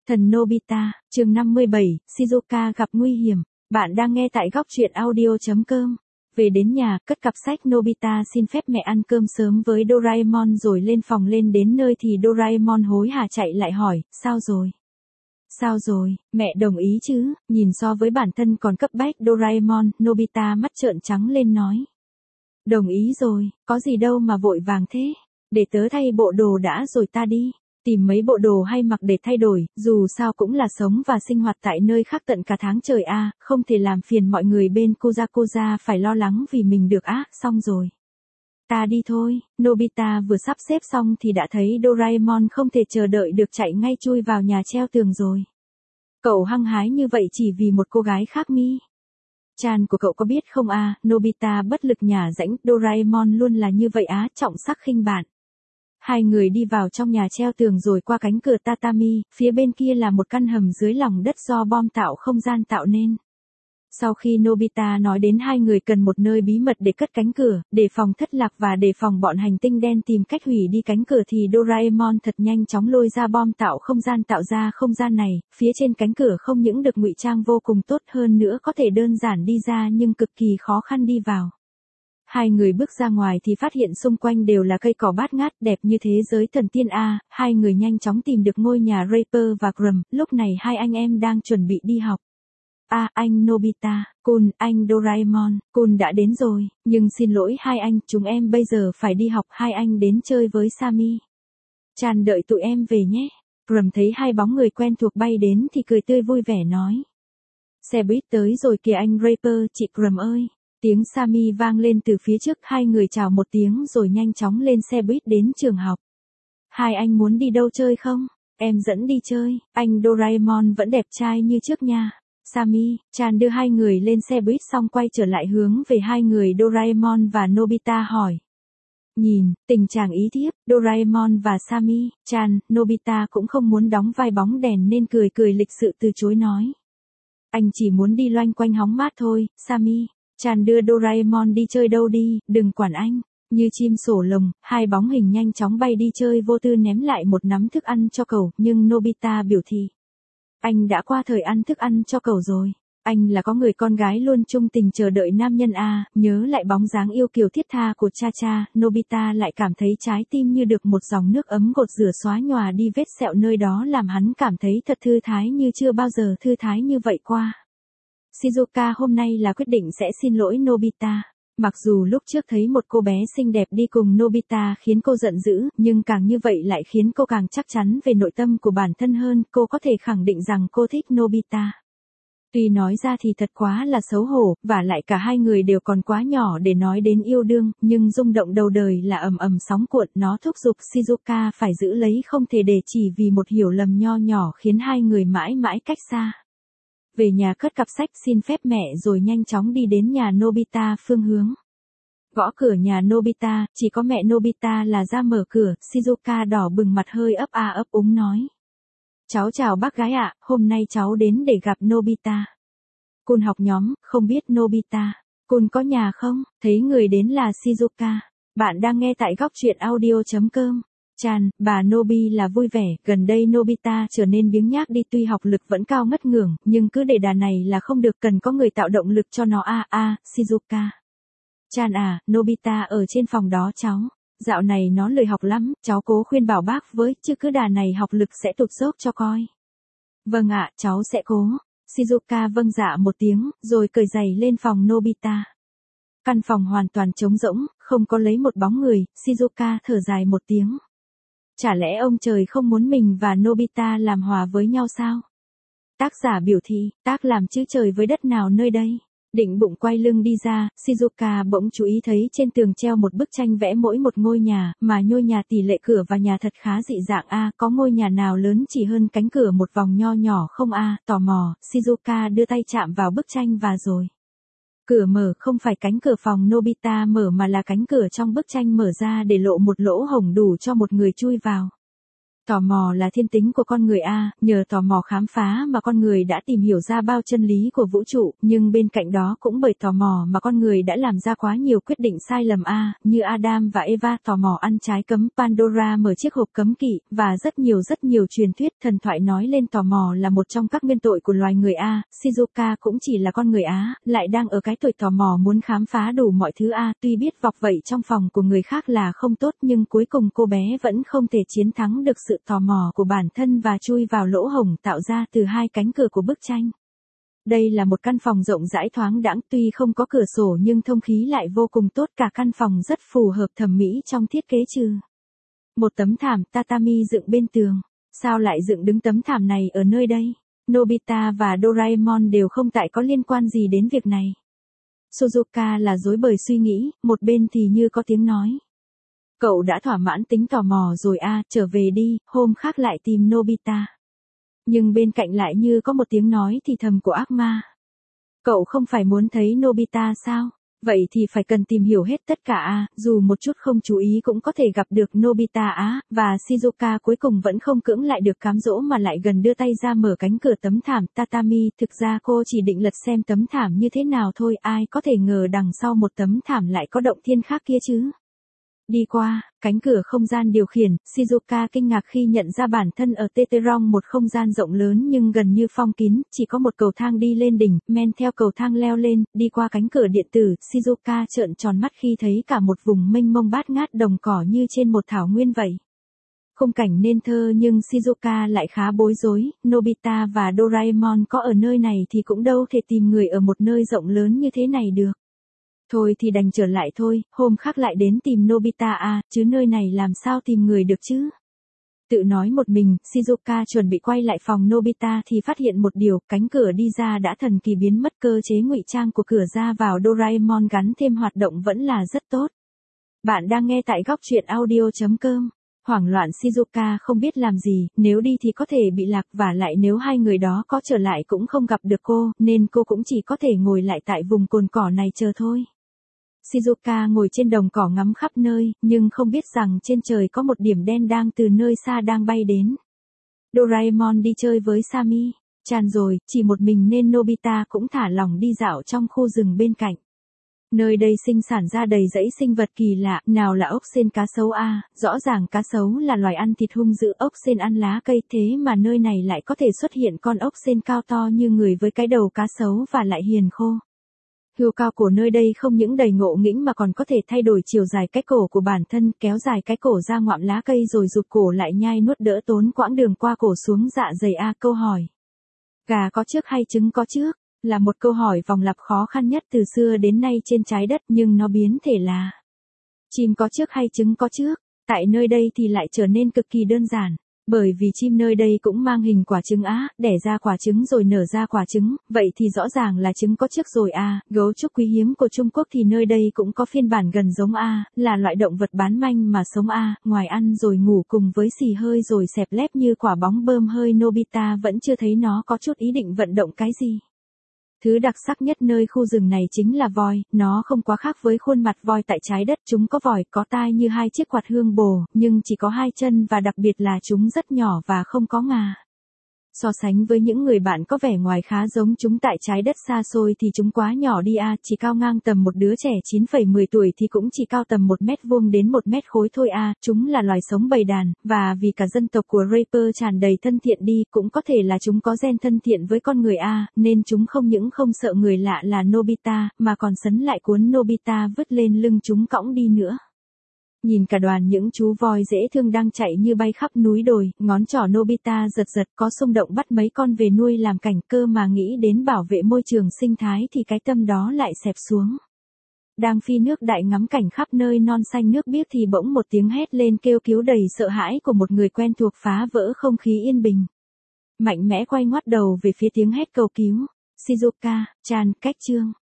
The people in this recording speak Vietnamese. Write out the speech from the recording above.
Thần Nobita, chương 57, Shizuka gặp nguy hiểm. Bạn đang nghe tại góc truyện audio.com. Về đến nhà, cất cặp sách, Nobita xin phép mẹ ăn cơm sớm với Doraemon rồi lên phòng. Lên đến nơi thì Doraemon hối hả chạy lại hỏi, sao rồi? Sao rồi, mẹ đồng ý chứ? Nhìn so với bản thân còn cấp bách Doraemon, Nobita mắt trợn trắng lên nói. Đồng ý rồi, có gì đâu mà vội vàng thế. Để tớ thay bộ đồ đã rồi ta đi. Tìm mấy bộ đồ hay mặc để thay đổi, dù sao cũng là sống và sinh hoạt tại nơi khác tận cả tháng trời a, không thể làm phiền mọi người bên Koza phải lo lắng vì mình được á, xong rồi. Ta đi thôi. Nobita vừa sắp xếp xong thì đã thấy Doraemon không thể chờ đợi được chạy ngay chui vào nhà treo tường rồi. Cậu hăng hái như vậy chỉ vì một cô gái khác mi. Chan của cậu có biết không a? Nobita bất lực nhả rãnh, Doraemon luôn là như vậy á, trọng sắc khinh bạn. Hai người đi vào trong nhà treo tường rồi qua cánh cửa tatami, phía bên kia là một căn hầm dưới lòng đất do bom tạo không gian tạo nên. Sau khi Nobita nói đến hai người cần một nơi bí mật để cất cánh cửa, để phòng thất lạc và để phòng bọn hành tinh đen tìm cách hủy đi cánh cửa thì Doraemon thật nhanh chóng lôi ra bom tạo không gian tạo ra không gian này, phía trên cánh cửa không những được ngụy trang vô cùng tốt hơn nữa có thể đơn giản đi ra nhưng cực kỳ khó khăn đi vào. Hai người bước ra ngoài thì phát hiện xung quanh đều là cây cỏ bát ngát đẹp như thế giới thần tiên a. Hai người nhanh chóng tìm được ngôi nhà Rapper và Grum. Lúc này hai anh em đang chuẩn bị đi học. Anh Nobita, Kun, anh Doraemon, Kun đã đến rồi, nhưng xin lỗi hai anh, chúng em bây giờ phải đi học. Hai anh đến chơi với Sammy. Chan đợi tụi em về nhé. Grum thấy hai bóng người quen thuộc bay đến thì cười tươi vui vẻ nói. Xe buýt tới rồi kìa anh Rapper, chị Grum ơi. Tiếng Sammy vang lên từ phía trước, hai người chào một tiếng rồi nhanh chóng lên xe buýt đến trường học. Hai anh muốn đi đâu chơi không? Em dẫn đi chơi, anh Doraemon vẫn đẹp trai như trước nha. Sammy, Chan đưa hai người lên xe buýt xong quay trở lại hướng về hai người Doraemon và Nobita hỏi. Nhìn, tình chàng ý thiếp, Doraemon và Sammy, Chan, Nobita cũng không muốn đóng vai bóng đèn nên cười cười lịch sự từ chối nói. Anh chỉ muốn đi loanh quanh hóng mát thôi, Sammy. Chan đưa Doraemon đi chơi đâu đi, đừng quản anh. Như chim sổ lồng, hai bóng hình nhanh chóng bay đi chơi, vô tư ném lại một nắm thức ăn cho cậu, nhưng Nobita biểu thị. Anh đã qua thời ăn thức ăn cho cậu rồi. Anh là có người con gái luôn chung tình chờ đợi nam nhân a. Nhớ lại bóng dáng yêu kiều thiết tha của cha cha, Nobita lại cảm thấy trái tim như được một dòng nước ấm gột rửa xóa nhòa đi vết sẹo nơi đó, làm hắn cảm thấy thật thư thái như chưa bao giờ thư thái như vậy qua. Shizuka hôm nay là quyết định sẽ xin lỗi Nobita. Mặc dù lúc trước thấy một cô bé xinh đẹp đi cùng Nobita khiến cô giận dữ, nhưng càng như vậy lại khiến cô càng chắc chắn về nội tâm của bản thân hơn, cô có thể khẳng định rằng cô thích Nobita. Tuy nói ra thì thật quá là xấu hổ, và lại cả hai người đều còn quá nhỏ để nói đến yêu đương, nhưng rung động đầu đời là ầm ầm sóng cuộn, nó thúc giục Shizuka phải giữ lấy không thể để chỉ vì một hiểu lầm nho nhỏ khiến hai người mãi mãi cách xa. Về nhà cất cặp sách xin phép mẹ rồi nhanh chóng đi đến nhà Nobita phương hướng. Gõ cửa nhà Nobita, chỉ có mẹ Nobita là ra mở cửa, Shizuka đỏ bừng mặt hơi ấp a ấp úng nói. Cháu chào bác gái ạ, hôm nay cháu đến để gặp Nobita. Kun học nhóm, không biết Nobita. Kun có nhà không? Thấy người đến là Shizuka. Bạn đang nghe tại góc truyện audio.com. Chan, bà Nobi là vui vẻ, gần đây Nobita trở nên biếng nhác đi, tuy học lực vẫn cao ngất ngưởng, nhưng cứ để đà này là không được, cần có người tạo động lực cho nó Shizuka. Chan à, Nobita ở trên phòng đó cháu. Dạo này nó lười học lắm, cháu cố khuyên bảo bác với, chứ cứ đà này học lực sẽ tụt dốc cho coi. Vâng ạ, cháu sẽ cố. Shizuka vâng dạ một tiếng, rồi cởi giày lên phòng Nobita. Căn phòng hoàn toàn trống rỗng, không có lấy một bóng người, Shizuka thở dài một tiếng. Chả lẽ ông trời không muốn mình và Nobita làm hòa với nhau sao? Tác giả biểu thị, tác làm chữ trời với đất nào nơi đây? Định bụng quay lưng đi ra, Shizuka bỗng chú ý thấy trên tường treo một bức tranh vẽ mỗi một ngôi nhà, mà ngôi nhà tỷ lệ cửa và nhà thật khá dị dạng có ngôi nhà nào lớn chỉ hơn cánh cửa một vòng nho nhỏ không tò mò, Shizuka đưa tay chạm vào bức tranh và rồi. Cửa mở không phải cánh cửa phòng Nobita mở mà là cánh cửa trong bức tranh mở ra để lộ một lỗ hổng đủ cho một người chui vào. Tò mò là thiên tính của con người a, nhờ tò mò khám phá mà con người đã tìm hiểu ra bao chân lý của vũ trụ, nhưng bên cạnh đó cũng bởi tò mò mà con người đã làm ra quá nhiều quyết định sai lầm a, như Adam và Eva tò mò ăn trái cấm, Pandora mở chiếc hộp cấm kỵ, và rất nhiều truyền thuyết thần thoại nói lên tò mò là một trong các nguyên tội của loài người a. Shizuka cũng chỉ là con người á, lại đang ở cái tuổi tò mò muốn khám phá đủ mọi thứ a, tuy biết vọc vậy trong phòng của người khác là không tốt nhưng cuối cùng cô bé vẫn không thể chiến thắng được sự tò mò của bản thân và chui vào lỗ hổng tạo ra từ hai cánh cửa của bức tranh. Đây là một căn phòng rộng rãi thoáng đãng, tuy không có cửa sổ nhưng thông khí lại vô cùng tốt, cả căn phòng rất phù hợp thẩm mỹ trong thiết kế trừ một tấm thảm tatami dựng bên tường. Sao lại dựng đứng tấm thảm này ở nơi đây? Nobita và Doraemon đều không tại có liên quan gì đến việc này. Suzuka là rối bời suy nghĩ, một bên thì như có tiếng nói. Cậu đã thỏa mãn tính tò mò rồi a, trở về đi, hôm khác lại tìm Nobita. Nhưng bên cạnh lại như có một tiếng nói thì thầm của ác ma. Cậu không phải muốn thấy Nobita sao? Vậy thì phải cần tìm hiểu hết tất cả a, dù một chút không chú ý cũng có thể gặp được Nobita á, và Shizuka cuối cùng vẫn không cưỡng lại được cám dỗ mà lại gần đưa tay ra mở cánh cửa tấm thảm tatami, thực ra cô chỉ định lật xem tấm thảm như thế nào thôi, ai có thể ngờ đằng sau một tấm thảm lại có động thiên khác kia chứ. Đi qua cánh cửa không gian điều khiển, Shizuka kinh ngạc khi nhận ra bản thân ở Teterong, một không gian rộng lớn nhưng gần như phong kín, chỉ có một cầu thang đi lên đỉnh, men theo cầu thang leo lên, đi qua cánh cửa điện tử, Shizuka trợn tròn mắt khi thấy cả một vùng mênh mông bát ngát đồng cỏ như trên một thảo nguyên vậy. Khung cảnh nên thơ nhưng Shizuka lại khá bối rối, Nobita và Doraemon có ở nơi này thì cũng đâu thể tìm người ở một nơi rộng lớn như thế này được. Thôi thì đành trở lại thôi, hôm khác lại đến tìm Nobita à, chứ nơi này làm sao tìm người được chứ. Tự nói một mình, Shizuka chuẩn bị quay lại phòng Nobita thì phát hiện một điều, cánh cửa đi ra đã thần kỳ biến mất, cơ chế ngụy trang của cửa ra vào Doraemon gắn thêm hoạt động vẫn là rất tốt. Bạn đang nghe tại góc truyện audio.com. Hoảng loạn Shizuka không biết làm gì, nếu đi thì có thể bị lạc, và lại nếu hai người đó có trở lại cũng không gặp được cô, nên cô cũng chỉ có thể ngồi lại tại vùng cồn cỏ này chờ thôi. Shizuka ngồi trên đồng cỏ ngắm khắp nơi, nhưng không biết rằng trên trời có một điểm đen đang từ nơi xa đang bay đến. Doraemon đi chơi với Sammy, chán rồi, chỉ một mình nên Nobita cũng thả lỏng đi dạo trong khu rừng bên cạnh. Nơi đây sinh sản ra đầy dãy sinh vật kỳ lạ, nào là ốc sên cá sấu a, rõ ràng cá sấu là loài ăn thịt hung dữ, ốc sên ăn lá cây, thế mà nơi này lại có thể xuất hiện con ốc sên cao to như người với cái đầu cá sấu và lại hiền khô. Hươu cao cổ nơi đây không những đầy ngộ nghĩnh mà còn có thể thay đổi chiều dài cái cổ của bản thân, kéo dài cái cổ ra ngoạm lá cây rồi rụt cổ lại nhai nuốt, đỡ tốn quãng đường qua cổ xuống dạ dày a. Câu hỏi gà có trước hay trứng có trước là một câu hỏi vòng lặp khó khăn nhất từ xưa đến nay trên trái đất, nhưng nó biến thể là chim có trước hay trứng có trước. Tại nơi đây thì lại trở nên cực kỳ đơn giản. Bởi vì chim nơi đây cũng mang hình quả trứng á, đẻ ra quả trứng rồi nở ra quả trứng, vậy thì rõ ràng là trứng có trước rồi à. Gấu trúc quý hiếm của Trung Quốc thì nơi đây cũng có phiên bản gần giống a, là loại động vật bán manh mà sống a, ngoài ăn rồi ngủ cùng với xì hơi rồi xẹp lép như quả bóng bơm hơi, Nobita vẫn chưa thấy nó có chút ý định vận động cái gì. Thứ đặc sắc nhất nơi khu rừng này chính là voi, nó không quá khác với khuôn mặt voi tại trái đất, chúng có vòi, có tai như hai chiếc quạt hương bồ, nhưng chỉ có hai chân và đặc biệt là chúng rất nhỏ và không có ngà. So sánh với những người bạn có vẻ ngoài khá giống chúng tại trái đất xa xôi thì chúng quá nhỏ đi a, chỉ cao ngang tầm một đứa trẻ 9,10 tuổi thì cũng chỉ cao tầm 1 mét vuông đến 1 mét khối thôi a. Chúng là loài sống bầy đàn, và vì cả dân tộc của Raper tràn đầy thân thiện đi, cũng có thể là chúng có gen thân thiện với con người a, nên chúng không những không sợ người lạ là Nobita, mà còn sấn lại cuốn Nobita vứt lên lưng chúng cõng đi nữa. Nhìn cả đoàn những chú voi dễ thương đang chạy như bay khắp núi đồi, ngón trỏ Nobita giật giật, có xung động bắt mấy con về nuôi làm cảnh, cơ mà nghĩ đến bảo vệ môi trường sinh thái thì cái tâm đó lại xẹp xuống. Đang phi nước đại ngắm cảnh khắp nơi non xanh nước biếc thì bỗng một tiếng hét lên kêu cứu đầy sợ hãi của một người quen thuộc phá vỡ không khí yên bình. Mạnh mẽ quay ngoắt đầu về phía tiếng hét cầu cứu. Shizuka, chan, cách chương.